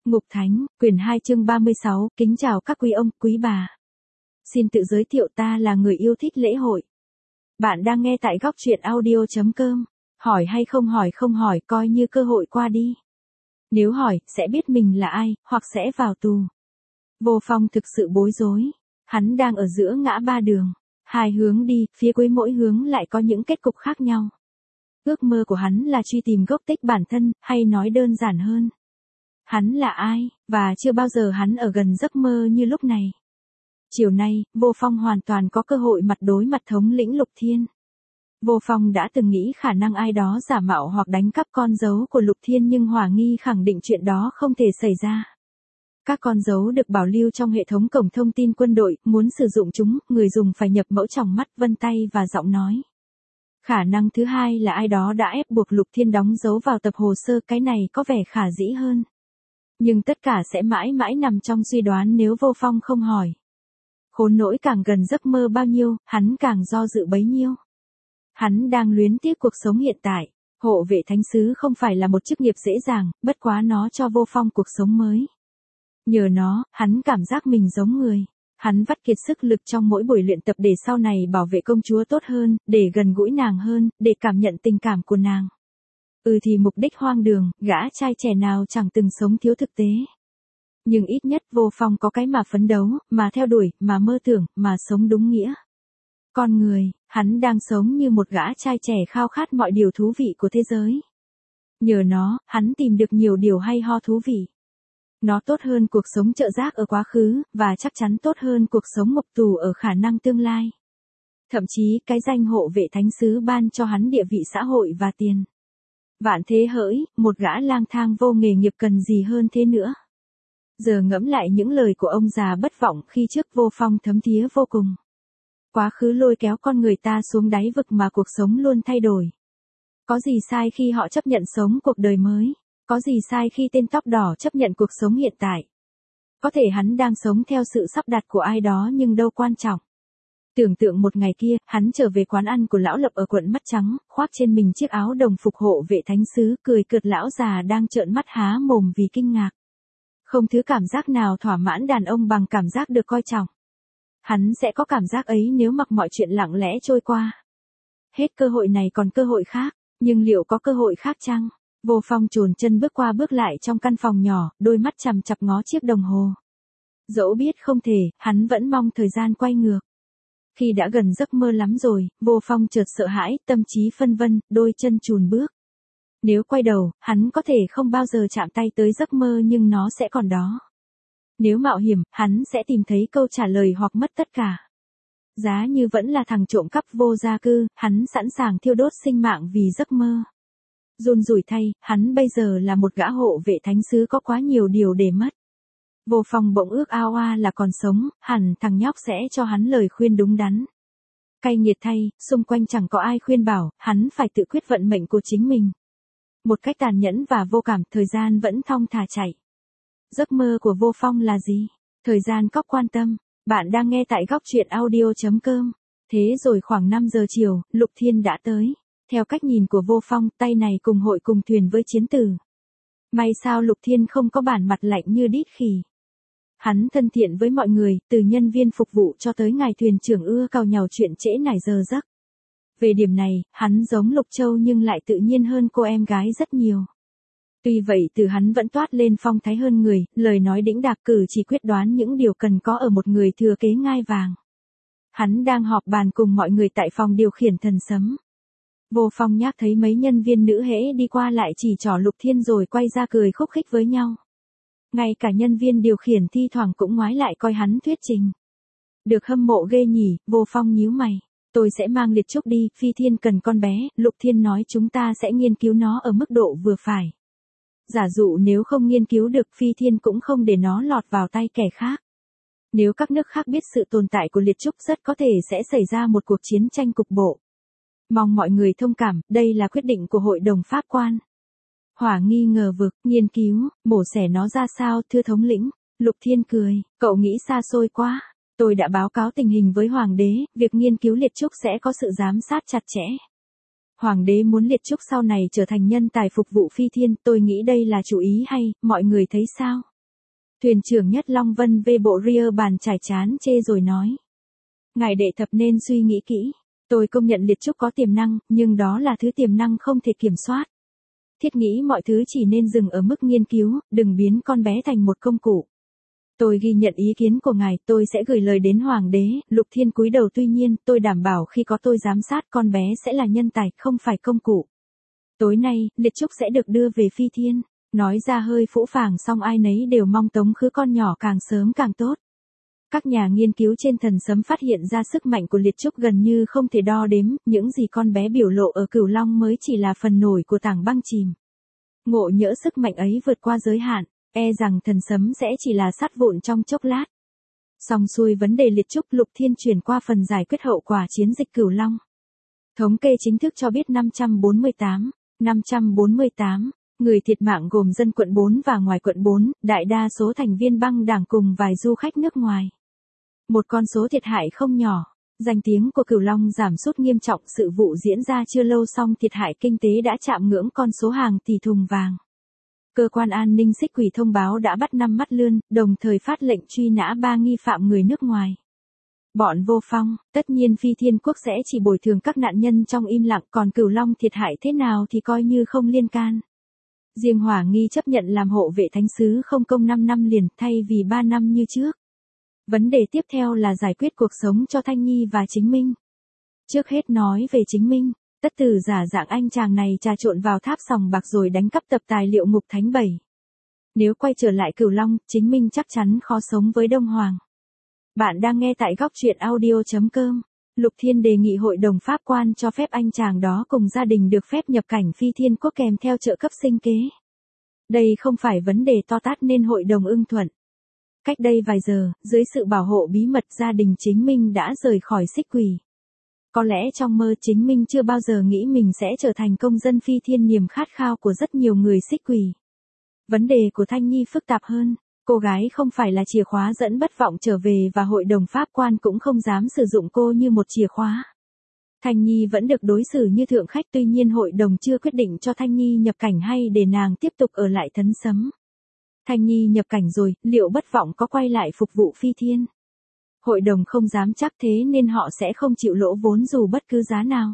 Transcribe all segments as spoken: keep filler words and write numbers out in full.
Ngục Thánh, quyển hai chương ba mươi sáu, kính chào các quý ông, quý bà. Xin tự giới thiệu, ta là người yêu thích lễ hội. Bạn đang nghe tại góc truyện audio chấm com. Hỏi hay không hỏi không hỏi coi như cơ hội qua đi. Nếu hỏi, sẽ biết mình là ai, hoặc sẽ vào tù. Vô Phong thực sự bối rối. Hắn đang ở giữa ngã ba đường. Hai hướng đi, phía cuối mỗi hướng lại có những kết cục khác nhau. Ước mơ của hắn là truy tìm gốc tích bản thân, hay nói đơn giản hơn. Hắn là ai, và chưa bao giờ hắn ở gần giấc mơ như lúc này. Chiều nay, Vô Phong hoàn toàn có cơ hội mặt đối mặt thống lĩnh Lục Thiên. Vô Phong đã từng nghĩ khả năng ai đó giả mạo hoặc đánh cắp con dấu của Lục Thiên, nhưng Hỏa Nghi khẳng định chuyện đó không thể xảy ra. Các con dấu được bảo lưu trong hệ thống cổng thông tin quân đội, muốn sử dụng chúng, người dùng phải nhập mẫu tròng mắt, vân tay và giọng nói. Khả năng thứ hai là ai đó đã ép buộc Lục Thiên đóng dấu vào tập hồ sơ, cái này có vẻ khả dĩ hơn. Nhưng tất cả sẽ mãi mãi nằm trong suy đoán nếu Vô Phong không hỏi. Khốn nỗi càng gần giấc mơ bao nhiêu, hắn càng do dự bấy nhiêu. Hắn đang luyến tiếc cuộc sống hiện tại. Hộ vệ thánh sứ không phải là một chức nghiệp dễ dàng, bất quá nó cho Vô Phong cuộc sống mới. Nhờ nó, hắn cảm giác mình giống người. Hắn vắt kiệt sức lực trong mỗi buổi luyện tập để sau này bảo vệ công chúa tốt hơn, để gần gũi nàng hơn, để cảm nhận tình cảm của nàng. Ừ thì mục đích hoang đường, gã trai trẻ nào chẳng từng sống thiếu thực tế. Nhưng ít nhất Vô Phong có cái mà phấn đấu, mà theo đuổi, mà mơ tưởng, mà sống đúng nghĩa. Con người, hắn đang sống như một gã trai trẻ khao khát mọi điều thú vị của thế giới. Nhờ nó, hắn tìm được nhiều điều hay ho thú vị. Nó tốt hơn cuộc sống chợ rác ở quá khứ, và chắc chắn tốt hơn cuộc sống ngục tù ở khả năng tương lai. Thậm chí cái danh hộ vệ thánh sứ ban cho hắn địa vị xã hội và tiền. Vạn thế hỡi, một gã lang thang vô nghề nghiệp cần gì hơn thế nữa. Giờ ngẫm lại những lời của ông già bất vọng khi trước, Vô Phong thấm thía vô cùng. Quá khứ lôi kéo con người ta xuống đáy vực mà cuộc sống luôn thay đổi. Có gì sai khi họ chấp nhận sống cuộc đời mới? Có gì sai khi tên tóc đỏ chấp nhận cuộc sống hiện tại? Có thể hắn đang sống theo sự sắp đặt của ai đó nhưng đâu quan trọng. Tưởng tượng một ngày kia, hắn trở về quán ăn của lão Lập ở quận Mắt Trắng, khoác trên mình chiếc áo đồng phục hộ vệ thánh sứ, cười cợt lão già đang trợn mắt há mồm vì kinh ngạc. Không thứ cảm giác nào thỏa mãn đàn ông bằng cảm giác được coi trọng. Hắn sẽ có cảm giác ấy nếu mặc mọi chuyện lặng lẽ trôi qua. Hết cơ hội này còn cơ hội khác, nhưng liệu có cơ hội khác chăng? Vô Phong chồn chân bước qua bước lại trong căn phòng nhỏ, đôi mắt chằm chằm ngó chiếc đồng hồ. Dẫu biết không thể, hắn vẫn mong thời gian quay ngược. Khi đã gần giấc mơ lắm rồi, Vô Phong chợt sợ hãi, tâm trí phân vân, đôi chân chùn bước. Nếu quay đầu, hắn có thể không bao giờ chạm tay tới giấc mơ, nhưng nó sẽ còn đó. Nếu mạo hiểm, hắn sẽ tìm thấy câu trả lời hoặc mất tất cả. Giá như vẫn là thằng trộm cắp vô gia cư, hắn sẵn sàng thiêu đốt sinh mạng vì giấc mơ. Run rủi thay, hắn bây giờ là một gã hộ vệ thánh sứ có quá nhiều điều để mất. Vô Phong bỗng ước ao a là còn sống, hẳn thằng nhóc sẽ cho hắn lời khuyên đúng đắn. Cay nghiệt thay, xung quanh chẳng có ai khuyên bảo, hắn phải tự quyết vận mệnh của chính mình. Một cách tàn nhẫn và vô cảm, thời gian vẫn thong thả chạy. Giấc mơ của Vô Phong là gì? Thời gian cóc quan tâm. Bạn đang nghe tại góc truyện audio chấm com. Thế rồi khoảng năm giờ chiều, Lục Thiên đã tới. Theo cách nhìn của Vô Phong, tay này cùng hội cùng thuyền với chiến tử. May sao Lục Thiên không có bản mặt lạnh như đít khỉ. Hắn thân thiện với mọi người, từ nhân viên phục vụ cho tới ngài thuyền trưởng ưa càu nhàu chuyện trễ nải giờ giấc. Về điểm này, hắn giống Lục Châu nhưng lại tự nhiên hơn cô em gái rất nhiều. Tuy vậy từ hắn vẫn toát lên phong thái hơn người, lời nói đĩnh đạc, cử chỉ quyết đoán, những điều cần có ở một người thừa kế ngai vàng. Hắn đang họp bàn cùng mọi người tại phòng điều khiển thần sấm. Vô Phong nhác thấy mấy nhân viên nữ hễ đi qua lại chỉ trỏ Lục Thiên rồi quay ra cười khúc khích với nhau. Ngay cả nhân viên điều khiển thi thoảng cũng ngoái lại coi hắn thuyết trình. Được hâm mộ ghê nhỉ, Vô Phong nhíu mày. Tôi sẽ mang Liệt Trúc đi, Phi Thiên cần con bé, Lục Thiên nói chúng ta sẽ nghiên cứu nó ở mức độ vừa phải. Giả dụ nếu không nghiên cứu được, Phi Thiên cũng không để nó lọt vào tay kẻ khác. Nếu các nước khác biết sự tồn tại của Liệt Trúc, rất có thể sẽ xảy ra một cuộc chiến tranh cục bộ. Mong mọi người thông cảm, đây là quyết định của hội đồng pháp quan. Hỏa Nghi ngờ vực, nghiên cứu, mổ xẻ nó ra sao thưa thống lĩnh? Lục Thiên cười, cậu nghĩ xa xôi quá. Tôi đã báo cáo tình hình với Hoàng đế, việc nghiên cứu Liệt Trúc sẽ có sự giám sát chặt chẽ. Hoàng đế muốn Liệt Trúc sau này trở thành nhân tài phục vụ Phi Thiên, tôi nghĩ đây là chủ ý hay, mọi người thấy sao? Thuyền trưởng Nhất Long Vân vê bộ ria bàn trải chán chê rồi nói. Ngài đệ thập nên suy nghĩ kỹ. Tôi công nhận Liệt Trúc có tiềm năng, nhưng đó là thứ tiềm năng không thể kiểm soát. Thiết nghĩ mọi thứ chỉ nên dừng ở mức nghiên cứu, đừng biến con bé thành một công cụ. Tôi ghi nhận ý kiến của ngài, tôi sẽ gửi lời đến Hoàng đế. Lục Thiên cúi đầu, tuy nhiên, tôi đảm bảo khi có tôi giám sát con bé sẽ là nhân tài, không phải công cụ. Tối nay, Liệt Trúc sẽ được đưa về Phi Thiên. Nói ra hơi phũ phàng song ai nấy đều mong tống khứ con nhỏ càng sớm càng tốt. Các nhà nghiên cứu trên thần sấm phát hiện ra sức mạnh của Liệt Trúc gần như không thể đo đếm, những gì con bé biểu lộ ở Cửu Long mới chỉ là phần nổi của tảng băng chìm. Ngộ nhỡ sức mạnh ấy vượt qua giới hạn, e rằng thần sấm sẽ chỉ là sắt vụn trong chốc lát. Xong xuôi vấn đề Liệt Trúc, Lục Thiên chuyển qua phần giải quyết hậu quả chiến dịch Cửu Long. Thống kê chính thức cho biết năm trăm bốn mươi tám, năm trăm bốn mươi tám người thiệt mạng gồm dân quận bốn và ngoài quận bốn, đại đa số thành viên băng đảng cùng vài du khách nước ngoài. Một con số thiệt hại không nhỏ. Danh tiếng của Cửu Long giảm sút nghiêm trọng, sự vụ diễn ra chưa lâu song thiệt hại kinh tế đã chạm ngưỡng con số hàng tỷ thùng vàng. Cơ quan an ninh Xích Quỷ thông báo đã bắt năm mắt lươn, đồng thời phát lệnh truy nã ba nghi phạm người nước ngoài. Bọn Vô Phong, tất nhiên Phi Thiên Quốc sẽ chỉ bồi thường các nạn nhân trong im lặng, còn Cửu Long thiệt hại thế nào thì coi như không liên can. Riêng Hỏa Nghi chấp nhận làm hộ vệ thánh sứ không công năm năm liền, thay vì ba năm như trước. Vấn đề tiếp theo là giải quyết cuộc sống cho Thanh Nhi và Chính Minh. Trước hết nói về Chính Minh, tất tử giả dạng anh chàng này trà trộn vào tháp sòng bạc rồi đánh cắp tập tài liệu Ngục Thánh bảy. Nếu quay trở lại Cửu Long, Chính Minh chắc chắn khó sống với Đông Hoàng. Bạn đang nghe tại góc truyện audio chấm com. Lục Thiên đề nghị hội đồng pháp quan cho phép anh chàng đó cùng gia đình được phép nhập cảnh Phi Thiên Quốc kèm theo trợ cấp sinh kế. Đây không phải vấn đề to tát nên hội đồng ưng thuận. Cách đây vài giờ, dưới sự bảo hộ bí mật gia đình Chính Minh đã rời khỏi Xích Quỷ. Có lẽ trong mơ Chính Minh chưa bao giờ nghĩ mình sẽ trở thành công dân Phi Thiên, niềm khát khao của rất nhiều người Xích Quỷ. Vấn đề của Thanh Nhi phức tạp hơn. Cô gái không phải là chìa khóa dẫn bất vọng trở về và hội đồng pháp quan cũng không dám sử dụng cô như một chìa khóa. Thanh Nhi vẫn được đối xử như thượng khách, tuy nhiên hội đồng chưa quyết định cho Thanh Nhi nhập cảnh hay để nàng tiếp tục ở lại Thấn Sấm. Thanh Nhi nhập cảnh rồi, liệu bất vọng có quay lại phục vụ Phi Thiên? Hội đồng không dám chắc, thế nên họ sẽ không chịu lỗ vốn dù bất cứ giá nào.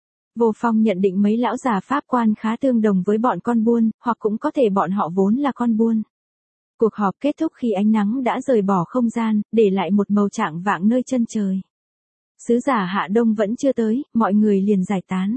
Vô Phong nhận định mấy lão già pháp quan khá tương đồng với bọn con buôn, hoặc cũng có thể bọn họ vốn là con buôn. Cuộc họp kết thúc khi ánh nắng đã rời bỏ không gian, để lại một màu trạng vạng nơi chân trời. Sứ giả Hạ Đông vẫn chưa tới, mọi người liền giải tán.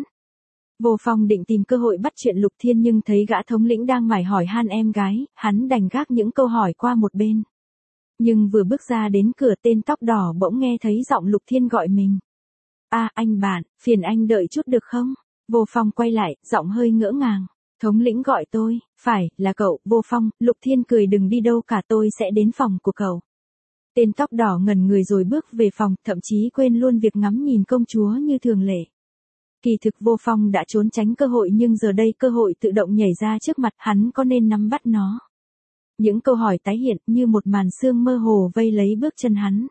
Vô Phong định tìm cơ hội bắt chuyện Lục Thiên nhưng thấy gã thống lĩnh đang mải hỏi han em gái, hắn đành gác những câu hỏi qua một bên. Nhưng vừa bước ra đến cửa, tên tóc đỏ bỗng nghe thấy giọng Lục Thiên gọi mình. À, anh bạn, phiền anh đợi chút được không? Vô Phong quay lại, giọng hơi ngỡ ngàng. Thống lĩnh gọi tôi, phải, là cậu, Vô Phong. Lục Thiên cười, đừng đi đâu cả, tôi sẽ đến phòng của cậu. Tên tóc đỏ ngẩn người rồi bước về phòng, thậm chí quên luôn việc ngắm nhìn công chúa như thường lệ. Kỳ thực Vô Phong đã trốn tránh cơ hội nhưng giờ đây cơ hội tự động nhảy ra trước mặt, hắn có nên nắm bắt nó? Những câu hỏi tái hiện như một màn sương mơ hồ vây lấy bước chân hắn.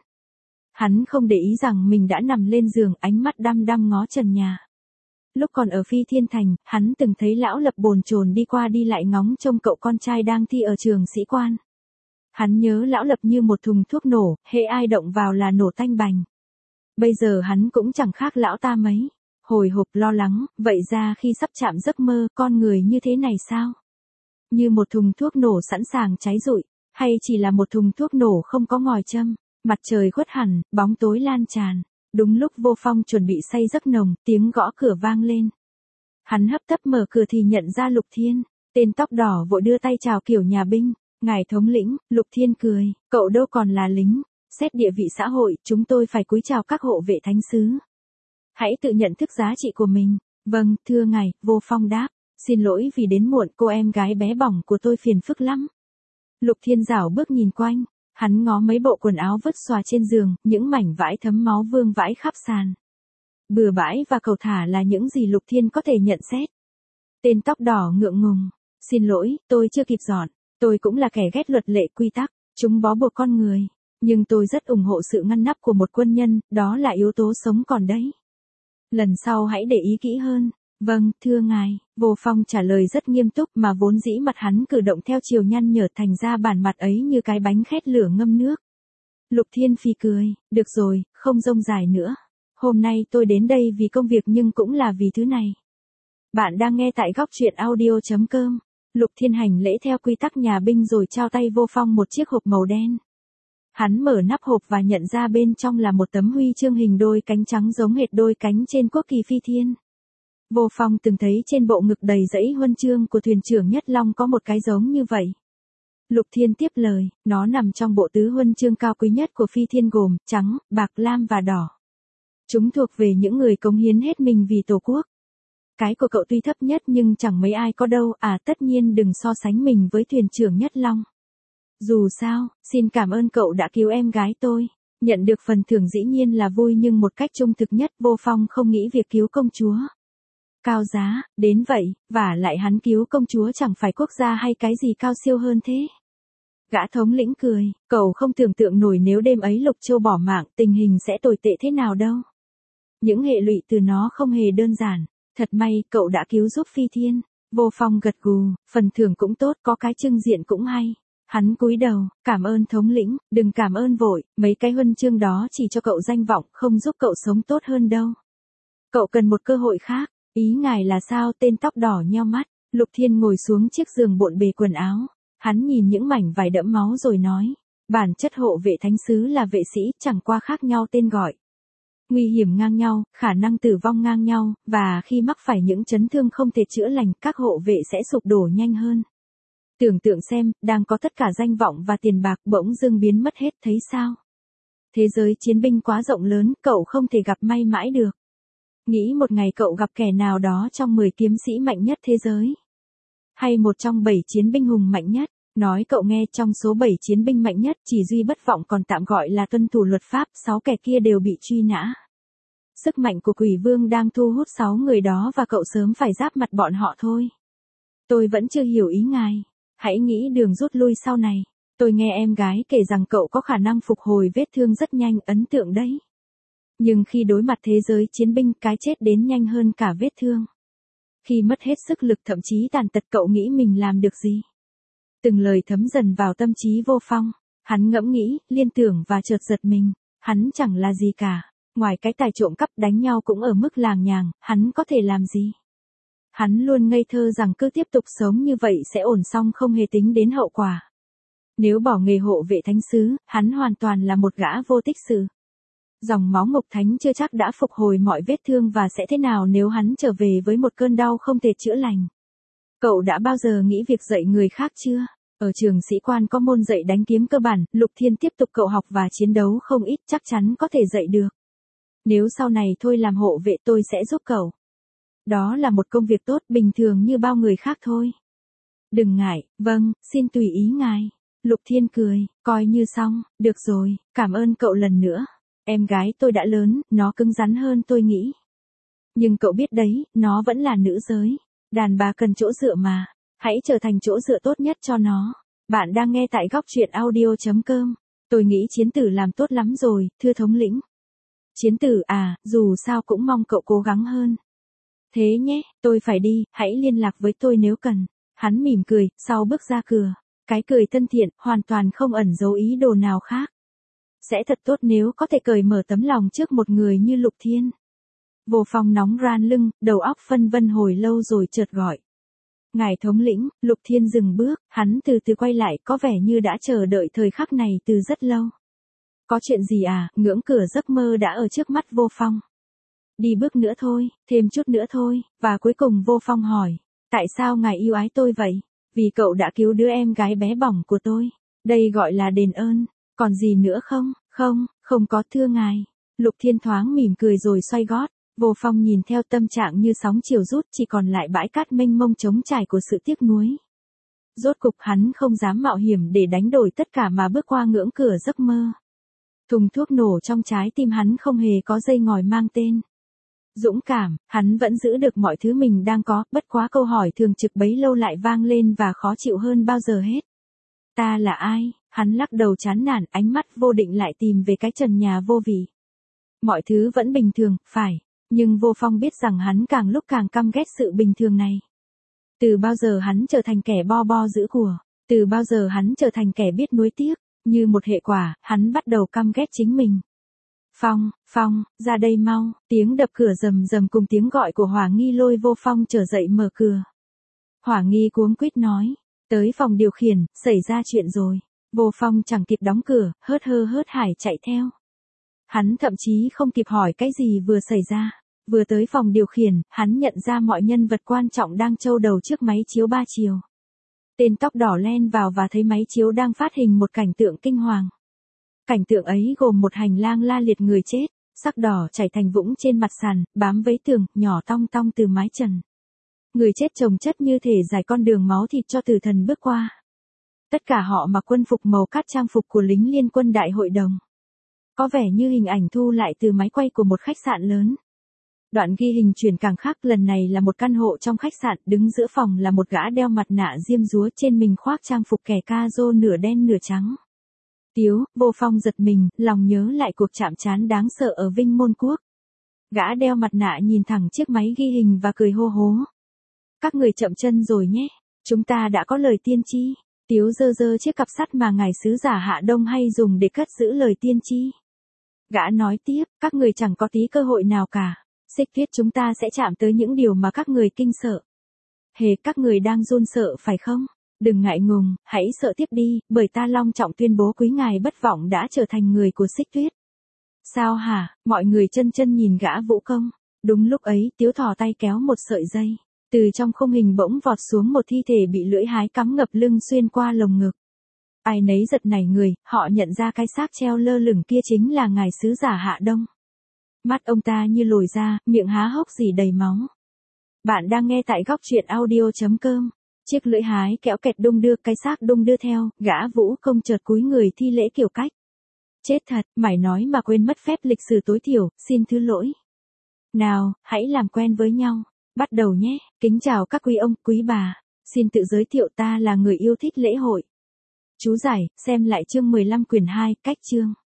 Hắn không để ý rằng mình đã nằm lên giường, ánh mắt đăm đăm ngó trần nhà. Lúc còn ở Phi Thiên Thành, hắn từng thấy lão Lập bồn chồn đi qua đi lại ngóng trông cậu con trai đang thi ở trường sĩ quan. Hắn nhớ lão Lập như một thùng thuốc nổ, hễ ai động vào là nổ tanh bành. Bây giờ hắn cũng chẳng khác lão ta mấy. Hồi hộp lo lắng, vậy ra khi sắp chạm giấc mơ, con người như thế này sao? Như một thùng thuốc nổ sẵn sàng cháy rụi, hay chỉ là một thùng thuốc nổ không có ngòi châm? Mặt trời khuất hẳn, bóng tối lan tràn. Đúng lúc Vô Phong chuẩn bị say giấc nồng, tiếng gõ cửa vang lên. Hắn hấp tấp mở cửa thì nhận ra Lục Thiên. Tên tóc đỏ vội đưa tay chào kiểu nhà binh. Ngài thống lĩnh. Lục Thiên cười, cậu đâu còn là lính. Xét địa vị xã hội, chúng tôi phải cúi chào các hộ vệ thánh sứ. Hãy tự nhận thức giá trị của mình. Vâng, thưa ngài, Vô Phong đáp. Xin lỗi vì đến muộn, cô em gái bé bỏng của tôi phiền phức lắm. Lục Thiên rảo bước nhìn quanh. Hắn ngó mấy bộ quần áo vứt xòa trên giường, những mảnh vải thấm máu vương vãi khắp sàn. Bừa bãi và cầu thả là những gì Lục Thiên có thể nhận xét. Tên tóc đỏ ngượng ngùng. Xin lỗi, tôi chưa kịp dọn. Tôi cũng là kẻ ghét luật lệ quy tắc. Chúng bó buộc con người. Nhưng tôi rất ủng hộ sự ngăn nắp của một quân nhân, đó là yếu tố sống còn đấy. Lần sau hãy để ý kỹ hơn. Vâng, thưa ngài, Vô Phong trả lời rất nghiêm túc mà vốn dĩ mặt hắn cử động theo chiều nhăn nhở thành ra bản mặt ấy như cái bánh khét lửa ngâm nước. Lục Thiên Phi cười, được rồi, không rông dài nữa. Hôm nay tôi đến đây vì công việc nhưng cũng là vì thứ này. Bạn đang nghe tại góc truyện audio.com. Lục Thiên hành lễ theo quy tắc nhà binh rồi trao tay Vô Phong một chiếc hộp màu đen. Hắn mở nắp hộp và nhận ra bên trong là một tấm huy chương hình đôi cánh trắng giống hệt đôi cánh trên quốc kỳ Phi Thiên. Vô Phong từng thấy trên bộ ngực đầy dãy huân chương của thuyền trưởng Nhất Long có một cái giống như vậy. Lục Thiên tiếp lời, nó nằm trong bộ tứ huân chương cao quý nhất của Phi Thiên gồm trắng, bạc, lam và đỏ. Chúng thuộc về những người cống hiến hết mình vì Tổ quốc. Cái của cậu tuy thấp nhất nhưng chẳng mấy ai có đâu, à tất nhiên đừng so sánh mình với thuyền trưởng Nhất Long. Dù sao, xin cảm ơn cậu đã cứu em gái tôi. Nhận được phần thưởng dĩ nhiên là vui nhưng một cách trung thực nhất Vô Phong không nghĩ việc cứu công chúa cao giá, đến vậy, và lại hắn cứu công chúa chẳng phải quốc gia hay cái gì cao siêu hơn thế. Gã thống lĩnh cười, cậu không tưởng tượng nổi nếu đêm ấy Lục Châu bỏ mạng tình hình sẽ tồi tệ thế nào đâu. Những hệ lụy từ nó không hề đơn giản, thật may cậu đã cứu giúp Phi Thiên. Vô Phong gật gù, phần thưởng cũng tốt, có cái trưng diện cũng hay. Hắn cúi đầu, cảm ơn thống lĩnh, đừng cảm ơn vội, mấy cái huân chương đó chỉ cho cậu danh vọng, không giúp cậu sống tốt hơn đâu. Cậu cần một cơ hội khác. Ý ngài là sao? Tên tóc đỏ nheo mắt. Lục Thiên ngồi xuống chiếc giường bộn bề quần áo. Hắn nhìn những mảnh vải đẫm máu rồi nói. Bản chất hộ vệ thánh sứ là vệ sĩ, chẳng qua khác nhau tên gọi. Nguy hiểm ngang nhau, khả năng tử vong ngang nhau, và khi mắc phải những chấn thương không thể chữa lành, các hộ vệ sẽ sụp đổ nhanh hơn. Tưởng tượng xem, đang có tất cả danh vọng và tiền bạc bỗng dưng biến mất hết, thấy sao? Thế giới chiến binh quá rộng lớn, cậu không thể gặp may mãi được. Nghĩ một ngày cậu gặp kẻ nào đó trong mười kiếm sĩ mạnh nhất thế giới. Hay một trong bảy chiến binh hùng mạnh nhất. Nói cậu nghe, trong số bảy chiến binh mạnh nhất chỉ duy bất vọng còn tạm gọi là tuân thủ luật pháp, sáu kẻ kia đều bị truy nã. Sức mạnh của quỷ vương đang thu hút sáu người đó và cậu sớm phải giáp mặt bọn họ thôi. Tôi vẫn chưa hiểu ý ngài. Hãy nghĩ đường rút lui sau này. Tôi nghe em gái kể rằng cậu có khả năng phục hồi vết thương rất nhanh, ấn tượng đấy. Nhưng khi đối mặt thế giới chiến binh, cái chết đến nhanh hơn cả vết thương. Khi mất hết sức lực thậm chí tàn tật, cậu nghĩ mình làm được gì? Từng lời thấm dần vào tâm trí Vô Phong. Hắn ngẫm nghĩ, liên tưởng và chợt giật mình. Hắn chẳng là gì cả. Ngoài cái tài trộm cắp đánh nhau cũng ở mức làng nhàng, hắn có thể làm gì? Hắn luôn ngây thơ rằng cứ tiếp tục sống như vậy sẽ ổn, xong không hề tính đến hậu quả. Nếu bỏ nghề hộ vệ thánh sứ, hắn hoàn toàn là một gã vô tích sự. Dòng máu Ngục Thánh chưa chắc đã phục hồi mọi vết thương, và sẽ thế nào nếu hắn trở về với một cơn đau không thể chữa lành? Cậu đã bao giờ nghĩ việc dạy người khác chưa? Ở trường sĩ quan có môn dạy đánh kiếm cơ bản, Lục Thiên tiếp tục cậu học và chiến đấu không ít, chắc chắn có thể dạy được. Nếu sau này thôi làm hộ vệ tôi sẽ giúp cậu. Đó là một công việc tốt, bình thường như bao người khác thôi. Đừng ngại, vâng, xin tùy ý ngài. Lục Thiên cười, coi như xong, được rồi, cảm ơn cậu lần nữa. Em gái tôi đã lớn, nó cứng rắn hơn tôi nghĩ. Nhưng cậu biết đấy, nó vẫn là nữ giới. Đàn bà cần chỗ dựa mà. Hãy trở thành chỗ dựa tốt nhất cho nó. Bạn đang nghe tại góc truyện audio.com. Tôi nghĩ chiến tử làm tốt lắm rồi, thưa thống lĩnh. Chiến tử à, dù sao cũng mong cậu cố gắng hơn. Thế nhé, tôi phải đi, hãy liên lạc với tôi nếu cần. Hắn mỉm cười, sau bước ra cửa. Cái cười thân thiện, hoàn toàn không ẩn giấu ý đồ nào khác. Sẽ thật tốt nếu có thể cởi mở tấm lòng trước một người như Lục Thiên. Vô Phong nóng ran lưng, đầu óc phân vân hồi lâu rồi chợt gọi. Ngài thống lĩnh. Lục Thiên dừng bước, hắn từ từ quay lại, có vẻ như đã chờ đợi thời khắc này từ rất lâu. Có chuyện gì à? Ngưỡng cửa giấc mơ đã ở trước mắt Vô Phong. Đi bước nữa thôi, thêm chút nữa thôi, và cuối cùng Vô Phong hỏi. Tại sao ngài yêu ái tôi vậy? Vì cậu đã cứu đứa em gái bé bỏng của tôi. Đây gọi là đền ơn. Còn gì nữa không? Không, không có thưa ngài. Lục Thiên thoáng mỉm cười rồi xoay gót. Vô Phong nhìn theo, tâm trạng như sóng chiều rút, chỉ còn lại bãi cát mênh mông trống trải của sự tiếc nuối. Rốt cục hắn không dám mạo hiểm để đánh đổi tất cả mà bước qua ngưỡng cửa giấc mơ. Thùng thuốc nổ trong trái tim hắn không hề có dây ngòi mang tên dũng cảm, hắn vẫn giữ được mọi thứ mình đang có, bất quá câu hỏi thường trực bấy lâu lại vang lên và khó chịu hơn bao giờ hết. Ta là ai? Hắn lắc đầu chán nản, ánh mắt vô định lại tìm về cái trần nhà vô vị. Mọi thứ vẫn bình thường, phải, Nhưng Vô Phong biết rằng hắn càng lúc càng căm ghét sự bình thường này. Từ bao giờ hắn trở thành kẻ bo bo giữ của, từ bao giờ hắn trở thành kẻ biết nuối tiếc, như một hệ quả, hắn bắt đầu căm ghét chính mình. Phong, Phong, ra đây mau, tiếng đập cửa rầm rầm cùng tiếng gọi của Hỏa Nghi lôi Vô Phong trở dậy mở cửa. Hỏa Nghi cuống quýt nói, tới phòng điều khiển, xảy ra chuyện rồi. Vô Phong chẳng kịp đóng cửa, hớt hơ hớt hải chạy theo. Hắn thậm chí không kịp hỏi cái gì vừa xảy ra. Vừa tới phòng điều khiển, hắn nhận ra mọi nhân vật quan trọng đang châu đầu trước máy chiếu ba chiều. Tên tóc đỏ len vào và thấy máy chiếu đang phát hình một cảnh tượng kinh hoàng. Cảnh tượng ấy gồm một hành lang la liệt người chết, sắc đỏ chảy thành vũng trên mặt sàn, bám với tường, nhỏ tong tong từ mái trần. Người chết chồng chất như thể dài con đường máu thịt cho tử thần bước qua. Tất cả họ mặc quân phục màu cát, trang phục của lính liên quân đại hội đồng. Có vẻ như hình ảnh thu lại từ máy quay của một khách sạn lớn. Đoạn ghi hình chuyển càng khác, lần này là một căn hộ trong khách sạn, đứng giữa phòng là một gã đeo mặt nạ diêm dúa, trên mình khoác trang phục kẻ ca rô nửa đen nửa trắng. Tiếu, Vô Phong giật mình, lòng nhớ lại cuộc chạm trán đáng sợ ở Vinh Môn Quốc. Gã đeo mặt nạ nhìn thẳng chiếc máy ghi hình và cười hô hố. Các người chậm chân rồi nhé, chúng ta đã có lời tiên tri. Tiếu giơ giơ chiếc cặp sắt mà ngài sứ giả Hạ Đông hay dùng để cất giữ lời tiên tri. Gã nói tiếp, các người chẳng có tí cơ hội nào cả. Xích viết chúng ta sẽ chạm tới những điều mà các người kinh sợ. Hề, các người đang run sợ phải không? Đừng ngại ngùng, hãy sợ tiếp đi, bởi ta long trọng tuyên bố quý ngài bất vọng đã trở thành người của Xích Tuyết. Sao hả? Mọi người chân chân nhìn gã vũ công. Đúng lúc ấy, Tiếu thò tay kéo một sợi dây. Từ trong khung hình bỗng vọt xuống một thi thể bị lưỡi hái cắm ngập lưng xuyên qua lồng ngực. Ai nấy giật nảy người, họ nhận ra cái xác treo lơ lửng kia chính là ngài sứ giả Hạ Đông. Mắt ông ta như lồi ra, miệng há hốc rỉ đầy máu. Bạn đang nghe tại góc truyện audio chấm com. Chiếc lưỡi hái kéo kẹt đung đưa, cái xác đung đưa theo, gã vũ công chợt cúi người thi lễ kiểu cách. Chết thật, mày nói mà quên mất phép lịch sử tối thiểu, xin thứ lỗi. Nào, hãy làm quen với nhau. Bắt đầu nhé, kính chào các quý ông, quý bà. Xin tự giới thiệu, ta là người yêu thích lễ hội. Chú giải, xem lại chương mười lăm quyển hai, cách chương.